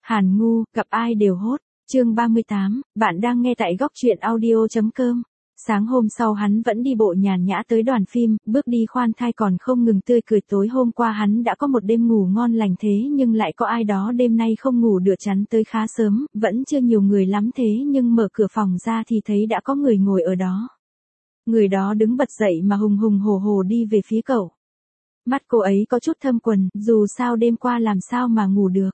Hàn Ngu, gặp ai đều hốt. Chương 38, bạn đang nghe tại góc truyện audio.com. Sáng hôm sau hắn vẫn đi bộ nhàn nhã tới đoàn phim, bước đi khoan thai còn không ngừng tươi cười. Tối hôm qua hắn đã có một đêm ngủ ngon lành thế nhưng lại có ai đó đêm nay không ngủ được chắn tới khá sớm, vẫn chưa nhiều người lắm thế nhưng mở cửa phòng ra thì thấy đã có người ngồi ở đó. Người đó đứng bật dậy mà hùng hùng hổ hổ đi về phía cậu. Mắt cô ấy có chút thâm quần, dù sao đêm qua làm sao mà ngủ được.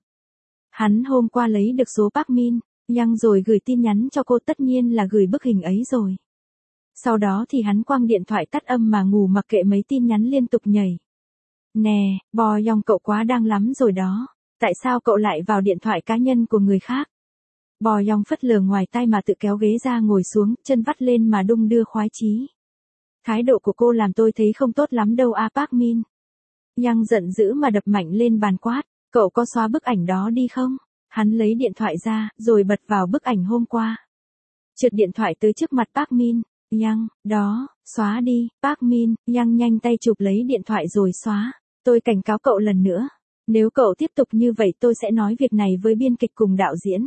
Hắn hôm qua lấy được số Park Min Young rồi gửi tin nhắn cho cô, tất nhiên là gửi bức hình ấy rồi. Sau đó thì hắn quăng điện thoại tắt âm mà ngủ mặc kệ mấy tin nhắn liên tục nhảy. Nè, Bo Young, cậu quá đang lắm rồi đó. Tại sao cậu lại vào điện thoại cá nhân của người khác? Bo Young phất lờ ngoài tai mà tự kéo ghế ra ngồi xuống, chân vắt lên mà đung đưa khoái chí. Thái độ của cô làm tôi thấy không tốt lắm đâu Park Min Young giận dữ mà đập mạnh lên bàn quát. Cậu có xóa bức ảnh đó đi không? Hắn lấy điện thoại ra, rồi bật vào bức ảnh hôm qua. Trượt điện thoại tới trước mặt Park Min Young, đó, xóa đi. Park Min Young nhanh tay chụp lấy điện thoại rồi xóa. Tôi cảnh cáo cậu lần nữa. Nếu cậu tiếp tục như vậy tôi sẽ nói việc này với biên kịch cùng đạo diễn.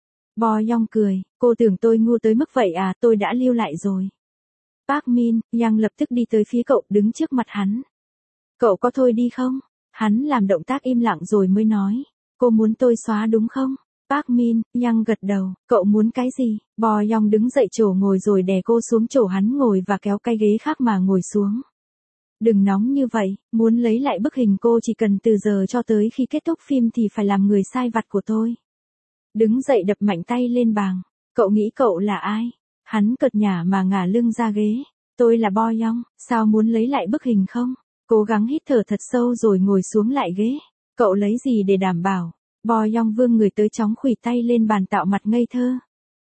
Bo Young cười, cô tưởng tôi ngu tới mức vậy à, tôi đã lưu lại rồi. Park Min Young lập tức đi tới phía cậu, đứng trước mặt hắn. Cậu có thôi đi không? Hắn làm động tác im lặng rồi mới nói. Cô muốn tôi xóa đúng không? Park Min Young gật đầu. Cậu muốn cái gì? Bo Young đứng dậy chỗ ngồi rồi đè cô xuống chỗ hắn ngồi và kéo cái ghế khác mà ngồi xuống. Đừng nóng như vậy, muốn lấy lại bức hình cô chỉ cần từ giờ cho tới khi kết thúc phim thì phải làm người sai vặt của tôi. Đứng dậy đập mạnh tay lên bàn. Cậu nghĩ cậu là ai? Hắn cợt nhả mà ngả lưng ra ghế. Tôi là Bo Young, sao muốn lấy lại bức hình không? Cố gắng hít thở thật sâu rồi ngồi xuống lại ghế. Cậu lấy gì để đảm bảo? Bo Young vươn người tới chóng khuỷu tay lên bàn tạo mặt ngây thơ.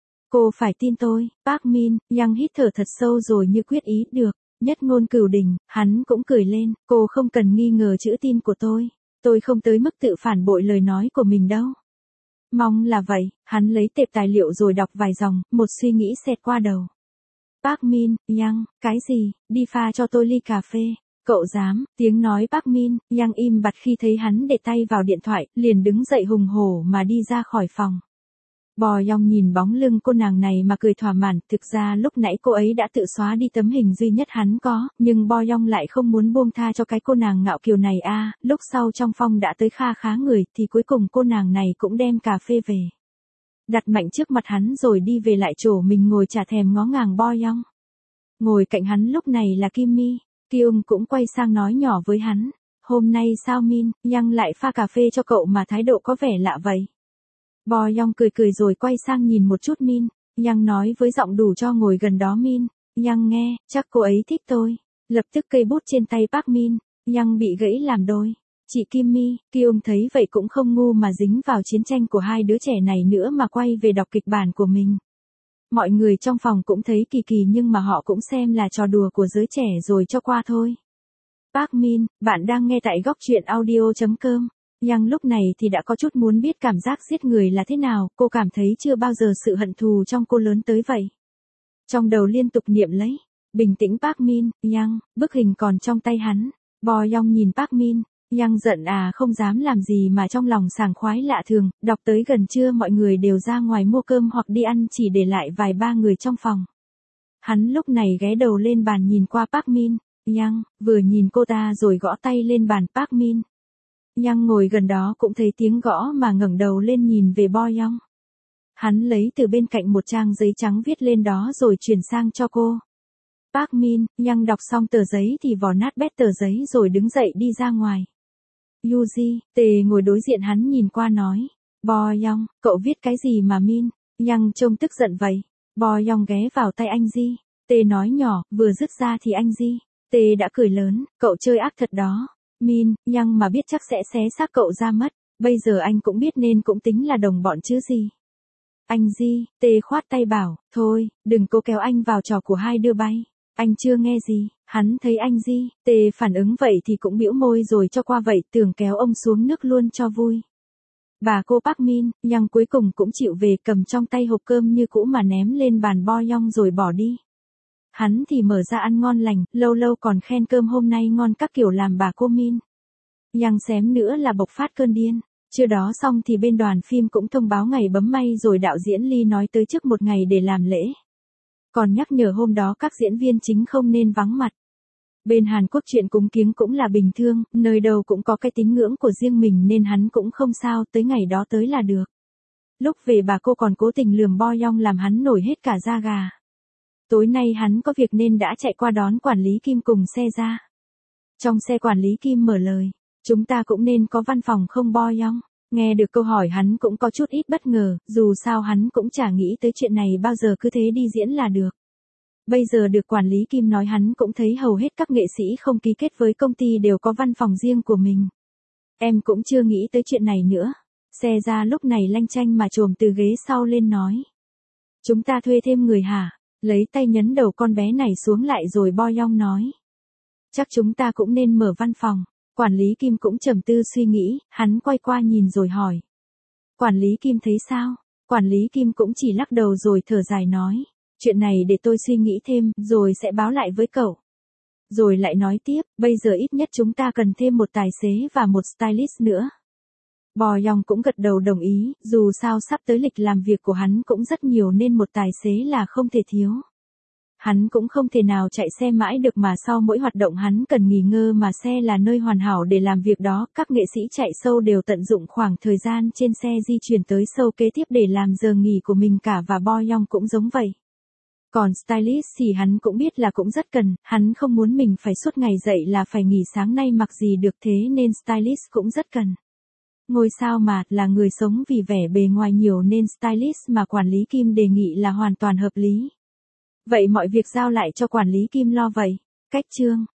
Cô phải tin tôi. Park Min Young hít thở thật sâu rồi như quyết ý, được. Nhất ngôn cửu đình, hắn cũng cười lên. Cô không cần nghi ngờ chữ tin của tôi. Tôi không tới mức tự phản bội lời nói của mình đâu. Mong là vậy. Hắn lấy tệp tài liệu rồi đọc vài dòng, một suy nghĩ xẹt qua đầu. Park Min Young, cái gì? Đi pha cho tôi ly cà phê. Cậu dám? Tiếng nói Park Min Young im bặt khi thấy hắn để tay vào điện thoại, liền đứng dậy hùng hổ mà đi ra khỏi phòng. Bo Young nhìn bóng lưng cô nàng này mà cười thỏa mãn. Thực ra lúc nãy cô ấy đã tự xóa đi tấm hình duy nhất hắn có, nhưng Bo Young lại không muốn buông tha cho cái cô nàng ngạo kiều này à. Lúc sau trong phòng đã tới kha khá người thì cuối cùng cô nàng này cũng đem cà phê về. Đặt mạnh trước mặt hắn rồi đi về lại chỗ mình ngồi chả thèm ngó ngàng Bo Young. Ngồi cạnh hắn lúc này là Kim Mi. Kyung cũng quay sang nói nhỏ với hắn. Hôm nay sao Min Young lại pha cà phê cho cậu mà thái độ có vẻ lạ vậy? Bo Young cười cười rồi quay sang nhìn một chút Min Young nói với giọng đủ cho ngồi gần đó. Min Young nghe, chắc cô ấy thích tôi. Lập tức cây bút trên tay Park Min Young bị gãy làm đôi. Chị Kim Mi, Kyung thấy vậy cũng không ngu mà dính vào chiến tranh của hai đứa trẻ này nữa mà quay về đọc kịch bản của mình. Mọi người trong phòng cũng thấy kỳ kỳ nhưng mà họ cũng xem là trò đùa của giới trẻ rồi cho qua thôi. Park Min, bạn đang nghe tại góc truyện audio.com. Young lúc này thì đã có chút muốn biết cảm giác giết người là thế nào, cô cảm thấy chưa bao giờ sự hận thù trong cô lớn tới vậy. Trong đầu liên tục niệm lấy. Bình tĩnh Park Min Young, bức hình còn trong tay hắn. Bo Young nhìn Park Min Young giận à, không dám làm gì mà trong lòng sảng khoái lạ thường. Đọc tới gần trưa mọi người đều ra ngoài mua cơm hoặc đi ăn, chỉ để lại vài ba người trong phòng. Hắn lúc này ghé đầu lên bàn nhìn qua Park Min Young, vừa nhìn cô ta rồi gõ tay lên bàn. Park Min Young ngồi gần đó cũng thấy tiếng gõ mà ngẩng đầu lên nhìn về Bo Young. Hắn lấy từ bên cạnh một trang giấy trắng viết lên đó rồi chuyển sang cho cô. Park Min Young đọc xong tờ giấy thì vò nát bét tờ giấy rồi đứng dậy đi ra ngoài. Yuji, Tề ngồi đối diện hắn nhìn qua nói. Bo Young, cậu viết cái gì mà Min Young trông tức giận vậy? Bo Young ghé vào tay anh Ji. Tề nói nhỏ, vừa dứt ra thì anh Ji. Tề đã cười lớn, cậu chơi ác thật đó. Min Young mà biết chắc sẽ xé xác cậu ra mất. Bây giờ anh cũng biết nên cũng tính là đồng bọn chứ gì. Anh Ji, Tề khoát tay bảo, thôi, đừng cố kéo anh vào trò của hai đứa bay. Anh chưa nghe gì. Hắn thấy anh Ji, Tề phản ứng vậy thì cũng bĩu môi rồi cho qua vậy, tưởng kéo ông xuống nước luôn cho vui. Bà cô Park Min Young cuối cùng cũng chịu về, cầm trong tay hộp cơm như cũ mà ném lên bàn Bo Young rồi bỏ đi. Hắn thì mở ra ăn ngon lành, lâu lâu còn khen cơm hôm nay ngon các kiểu làm bà cô Min Young xém nữa là bộc phát cơn điên. Chưa đó xong thì bên đoàn phim cũng thông báo ngày bấm may rồi đạo diễn Lee nói tới trước một ngày để làm lễ. Còn nhắc nhở hôm đó các diễn viên chính không nên vắng mặt. Bên Hàn Quốc chuyện cúng kiếng cũng là bình thường, nơi đâu cũng có cái tín ngưỡng của riêng mình nên hắn cũng không sao, tới ngày đó tới là được. Lúc về bà cô còn cố tình lườm Bo Young làm hắn nổi hết cả da gà. Tối nay hắn có việc nên đã chạy qua đón quản lý Kim cùng xe ra. Trong xe quản lý Kim mở lời, chúng ta cũng nên có văn phòng không Bo Young? Nghe được câu hỏi hắn cũng có chút ít bất ngờ, dù sao hắn cũng chả nghĩ tới chuyện này bao giờ, cứ thế đi diễn là được. Bây giờ được quản lý Kim nói hắn cũng thấy hầu hết các nghệ sĩ không ký kết với công ty đều có văn phòng riêng của mình. Em cũng chưa nghĩ tới chuyện này nữa. Xe ra lúc này lanh chanh mà trồm từ ghế sau lên nói. Chúng ta thuê thêm người hả? Lấy tay nhấn đầu con bé này xuống lại rồi Bo Young nói. Chắc chúng ta cũng nên mở văn phòng. Quản lý Kim cũng trầm tư suy nghĩ, hắn quay qua nhìn rồi hỏi. Quản lý Kim thấy sao? Quản lý Kim cũng chỉ lắc đầu rồi thở dài nói. Chuyện này để tôi suy nghĩ thêm, rồi sẽ báo lại với cậu. Rồi lại nói tiếp, bây giờ ít nhất chúng ta cần thêm một tài xế và một stylist nữa. Bo Young cũng gật đầu đồng ý, dù sao sắp tới lịch làm việc của hắn cũng rất nhiều nên một tài xế là không thể thiếu. Hắn cũng không thể nào chạy xe mãi được mà sau mỗi hoạt động hắn cần nghỉ ngơi mà xe là nơi hoàn hảo để làm việc đó. Các nghệ sĩ chạy show đều tận dụng khoảng thời gian trên xe di chuyển tới show kế tiếp để làm giờ nghỉ của mình cả và Bo Young cũng giống vậy. Còn stylist thì hắn cũng biết là cũng rất cần, hắn không muốn mình phải suốt ngày dậy là phải nghỉ sáng nay mặc gì được thế nên stylist cũng rất cần. Ngôi sao mà là người sống vì vẻ bề ngoài nhiều nên stylist mà quản lý Kim đề nghị là hoàn toàn hợp lý. Vậy mọi việc giao lại cho quản lý Kim lo vậy. Cách chương